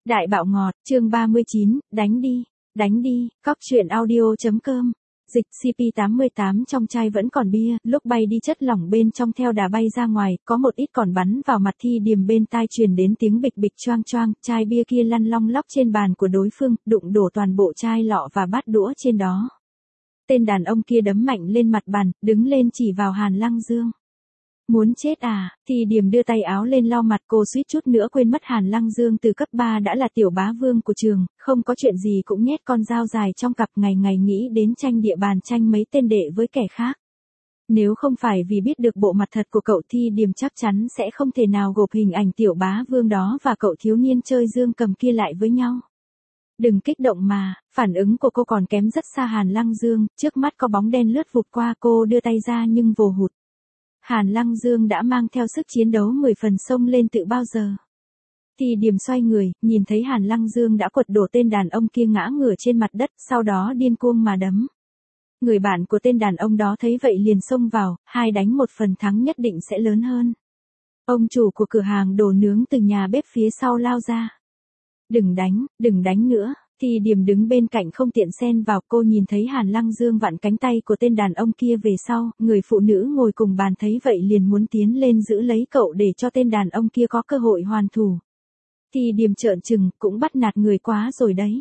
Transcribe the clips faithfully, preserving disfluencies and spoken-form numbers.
Đại bạo ngọt, chương ba mươi chín, đánh đi, đánh đi, cóc truyện audio.com. Dịch xê pê tám mươi tám trong chai vẫn còn bia, lúc bay đi chất lỏng bên trong theo đà bay ra ngoài, có một ít còn bắn vào mặt Thi Điềm, bên tai truyền đến tiếng bịch bịch choang choang, chai bia kia lăn long lóc trên bàn của đối phương, đụng đổ toàn bộ chai lọ và bát đũa trên đó. Tên đàn ông kia đấm mạnh lên mặt bàn, đứng lên chỉ vào Hàn Lăng Dương. Muốn chết à? Thi Điềm đưa tay áo lên lau mặt, cô suýt chút nữa quên mất Hàn Lăng Dương từ cấp ba đã là tiểu bá vương của trường, không có chuyện gì cũng nhét con dao dài trong cặp, ngày ngày nghĩ đến tranh địa bàn, tranh mấy tên đệ với kẻ khác. Nếu không phải vì biết được bộ mặt thật của cậu, Thi Điềm chắc chắn sẽ không thể nào gộp hình ảnh tiểu bá vương đó và cậu thiếu niên chơi dương cầm kia lại với nhau. Đừng kích động mà, phản ứng của cô còn kém rất xa Hàn Lăng Dương, trước mắt có bóng đen lướt vụt qua, cô đưa tay ra nhưng vồ hụt. Hàn Lăng Dương đã mang theo sức chiến đấu mười phần xông lên tự bao giờ. Thi Điềm xoay người, nhìn thấy Hàn Lăng Dương đã quật đổ tên đàn ông kia ngã ngửa trên mặt đất, sau đó điên cuồng mà đấm. Người bạn của tên đàn ông đó thấy vậy liền xông vào, hai đánh một phần thắng nhất định sẽ lớn hơn. Ông chủ của cửa hàng đồ nướng từ nhà bếp phía sau lao ra. Đừng đánh, đừng đánh nữa. Thi Điềm đứng bên cạnh không tiện xen vào, cô nhìn thấy Hàn Lăng Dương vặn cánh tay của tên đàn ông kia về sau, người phụ nữ ngồi cùng bàn thấy vậy liền muốn tiến lên giữ lấy cậu để cho tên đàn ông kia có cơ hội hoàn thủ. Thi Điềm trợn trừng, cũng bắt nạt người quá rồi đấy.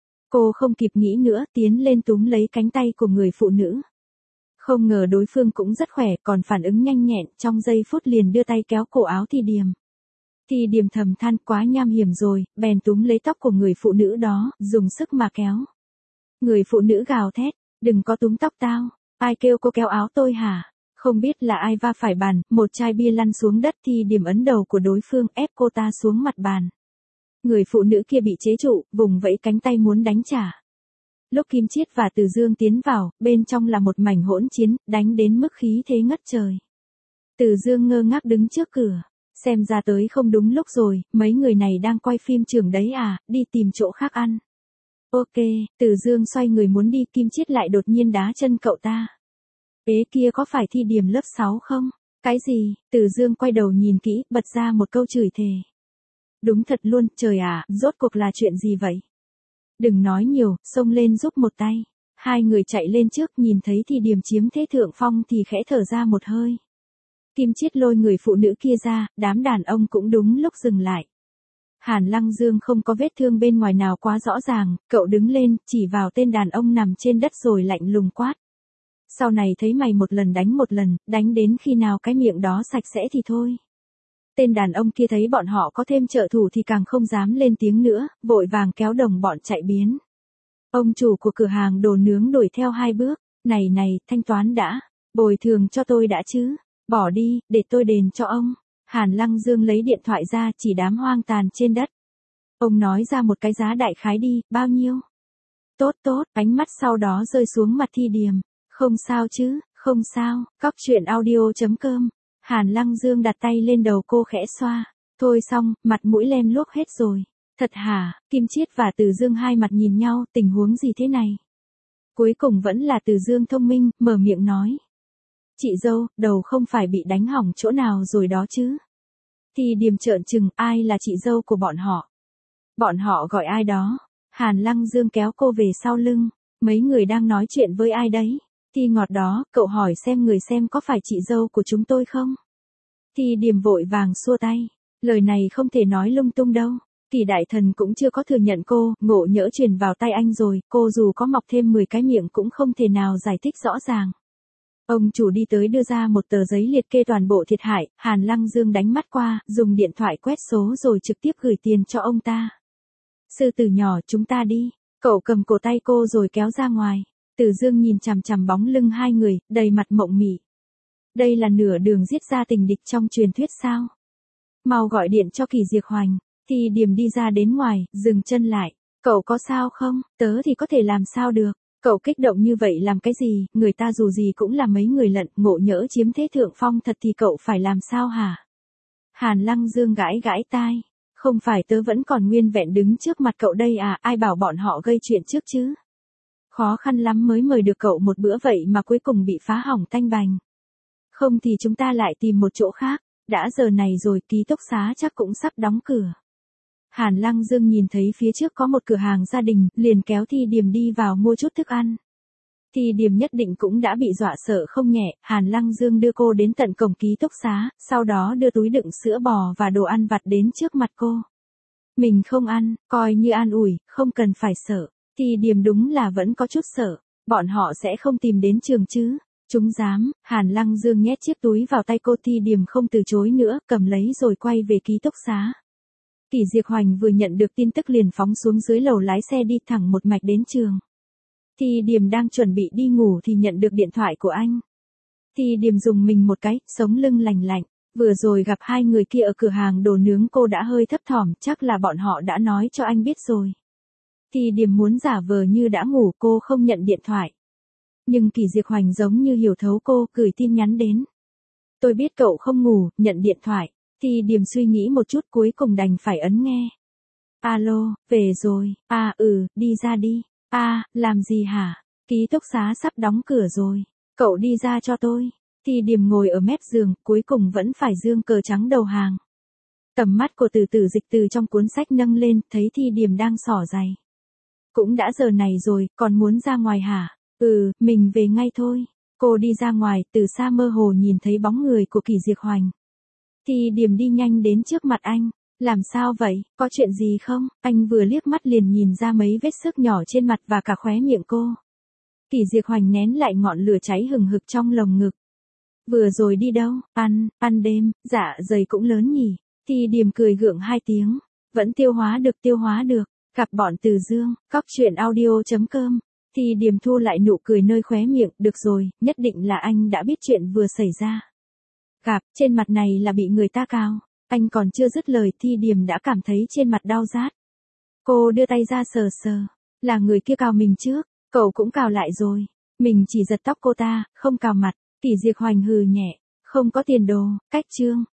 Cô không kịp nghĩ nữa, tiến lên túm lấy cánh tay của người phụ nữ. Không ngờ đối phương cũng rất khỏe, còn phản ứng nhanh nhẹn, trong giây phút liền đưa tay kéo cổ áo Thi Điềm. Thi Điềm thầm than quá nham hiểm rồi, bèn túm lấy tóc của người phụ nữ đó, dùng sức mà kéo. Người phụ nữ gào thét, đừng có túm tóc tao, ai kêu cô kéo áo tôi hả? Không biết là ai va phải bàn, một chai bia lăn xuống đất, Thi Điềm ấn đầu của đối phương ép cô ta xuống mặt bàn. Người phụ nữ kia bị chế trụ, vùng vẫy cánh tay muốn đánh trả. Lúc Kim Chiết và Từ Dương tiến vào, bên trong là một mảnh hỗn chiến, đánh đến mức khí thế ngất trời. Từ Dương ngơ ngác đứng trước cửa. Xem ra tới không đúng lúc rồi, mấy người này đang quay phim trường đấy à, đi tìm chỗ khác ăn. Ok, Từ Dương xoay người muốn đi, Kim Chiết lại đột nhiên đá chân cậu ta. Ế kia có phải Thi Điềm lớp sáu không? Cái gì? Từ Dương quay đầu nhìn kỹ, bật ra một câu chửi thề. Đúng thật luôn, trời ạ, rốt cuộc là chuyện gì vậy? Đừng nói nhiều, xông lên giúp một tay. Hai người chạy lên trước, nhìn thấy Thi Điềm chiếm thế thượng phong thì khẽ thở ra một hơi. Kim Chiết lôi người phụ nữ kia ra, đám đàn ông cũng đúng lúc dừng lại. Hàn Lăng Dương không có vết thương bên ngoài nào quá rõ ràng, cậu đứng lên, chỉ vào tên đàn ông nằm trên đất rồi lạnh lùng quát. Sau này thấy mày một lần đánh một lần, đánh đến khi nào cái miệng đó sạch sẽ thì thôi. Tên đàn ông kia thấy bọn họ có thêm trợ thủ thì càng không dám lên tiếng nữa, vội vàng kéo đồng bọn chạy biến. Ông chủ của cửa hàng đồ nướng đuổi theo hai bước, này này, thanh toán đã, bồi thường cho tôi đã chứ. Bỏ đi, để tôi đền cho ông. Hàn Lăng Dương lấy điện thoại ra, chỉ đám hoang tàn trên đất. Ông nói ra một cái giá đại khái đi, bao nhiêu? Tốt tốt, ánh mắt sau đó rơi xuống mặt Thi Điềm. Không sao chứ, không sao, cóc truyện audio.com. Hàn Lăng Dương đặt tay lên đầu cô khẽ xoa. Thôi xong, mặt mũi lem luốc hết rồi. Thật hả? Kim Chiết và Từ Dương hai mặt nhìn nhau, tình huống gì thế này? Cuối cùng vẫn là Từ Dương thông minh, mở miệng nói. Chị dâu, đầu không phải bị đánh hỏng chỗ nào rồi đó chứ? Thi Điềm trợn trừng, ai là chị dâu của bọn họ? Bọn họ gọi ai đó? Hàn Lăng Dương kéo cô về sau lưng. Mấy người đang nói chuyện với ai đấy? Thi ngọt đó, cậu hỏi xem người xem có phải chị dâu của chúng tôi không? Thi Điềm vội vàng xua tay. Lời này không thể nói lung tung đâu. Kỳ đại thần cũng chưa có thừa nhận cô, ngộ nhỡ truyền vào tay anh rồi, cô dù có mọc thêm mười cái miệng cũng không thể nào giải thích rõ ràng. Ông chủ đi tới đưa ra một tờ giấy liệt kê toàn bộ thiệt hại, Hàn Lăng Dương đánh mắt qua, dùng điện thoại quét số rồi trực tiếp gửi tiền cho ông ta. Sư tử nhỏ, chúng ta đi. Cậu cầm cổ tay cô rồi kéo ra ngoài. Từ Dương nhìn chằm chằm bóng lưng hai người, đầy mặt mộng mị. Đây là nửa đường giết ra tình địch trong truyền thuyết sao? Mau gọi điện cho Kỳ Diệc Hoành. Thi Điềm đi ra đến ngoài, dừng chân lại. Cậu có sao không? Tớ thì có thể làm sao được? Cậu kích động như vậy làm cái gì, người ta dù gì cũng là mấy người lận, ngộ nhỡ chiếm thế thượng phong thật thì cậu phải làm sao hả? Hàn Lăng Dương gãi gãi tai, không phải tớ vẫn còn nguyên vẹn đứng trước mặt cậu đây à, ai bảo bọn họ gây chuyện trước chứ? Khó khăn lắm mới mời được cậu một bữa vậy mà cuối cùng bị phá hỏng tanh bành. Không thì chúng ta lại tìm một chỗ khác, đã giờ này rồi, ký túc xá chắc cũng sắp đóng cửa. Hàn Lăng Dương nhìn thấy phía trước có một cửa hàng gia đình, liền kéo Thi Điềm đi vào mua chút thức ăn. Thi Điềm nhất định cũng đã bị dọa sợ không nhẹ, Hàn Lăng Dương đưa cô đến tận cổng ký túc xá, sau đó đưa túi đựng sữa bò và đồ ăn vặt đến trước mặt cô. Mình không ăn, coi như an ủi, không cần phải sợ. Thi Điềm đúng là vẫn có chút sợ, bọn họ sẽ không tìm đến trường chứ. Chúng dám, Hàn Lăng Dương nhét chiếc túi vào tay cô. Thi Điềm không từ chối nữa, cầm lấy rồi quay về ký túc xá. Kỷ Diệp Hoành vừa nhận được tin tức liền phóng xuống dưới lầu lái xe đi thẳng một mạch đến trường. Thi Điềm đang chuẩn bị đi ngủ thì nhận được điện thoại của anh. Thi Điềm dùng mình một cái, sống lưng lành lạnh. Vừa rồi gặp hai người kia ở cửa hàng đồ nướng cô đã hơi thấp thỏm, chắc là bọn họ đã nói cho anh biết rồi. Thi Điềm muốn giả vờ như đã ngủ, cô không nhận điện thoại. Nhưng Kỷ Diệp Hoành giống như hiểu thấu cô, gửi tin nhắn đến. Tôi biết cậu không ngủ, nhận điện thoại. Thi Điềm suy nghĩ một chút cuối cùng đành phải ấn nghe. Alo, về rồi, à ừ, đi ra đi. À, làm gì hả? Ký túc xá sắp đóng cửa rồi. Cậu đi ra cho tôi. Thi Điềm ngồi ở mép giường, cuối cùng vẫn phải giương cờ trắng đầu hàng. Tầm mắt của Từ Tử Dịch từ trong cuốn sách nâng lên, thấy Thi Điềm đang xỏ giày. Cũng đã giờ này rồi, còn muốn ra ngoài hả? Ừ, mình về ngay thôi. Cô đi ra ngoài, từ xa mơ hồ nhìn thấy bóng người của Kỷ Diệp Hoành. Thi Điềm đi nhanh đến trước mặt anh. Làm sao vậy, có chuyện gì không? Anh vừa liếc mắt liền nhìn ra mấy vết xước nhỏ trên mặt và cả khóe miệng cô. Kỷ Diệp Hoành nén lại ngọn lửa cháy hừng hực trong lồng ngực. Vừa rồi đi đâu? Ăn, ăn đêm, dạ dày cũng lớn nhỉ. Thi Điềm cười gượng hai tiếng. Vẫn tiêu hóa được tiêu hóa được. Gặp bọn Từ Dương, cóc truyện audio chấm com. Thi Điềm thu lại nụ cười nơi khóe miệng. Được rồi, nhất định là anh đã biết chuyện vừa xảy ra. Gặp, trên mặt này là bị người ta cào. Anh còn chưa dứt lời Thi Điềm đã cảm thấy trên mặt đau rát. Cô đưa tay ra sờ sờ. Là người kia cào mình trước, cậu cũng cào lại rồi. Mình chỉ giật tóc cô ta, không cào mặt. Kỷ Diệp Hoành hừ nhẹ. Không có tiền đồ, cách chương.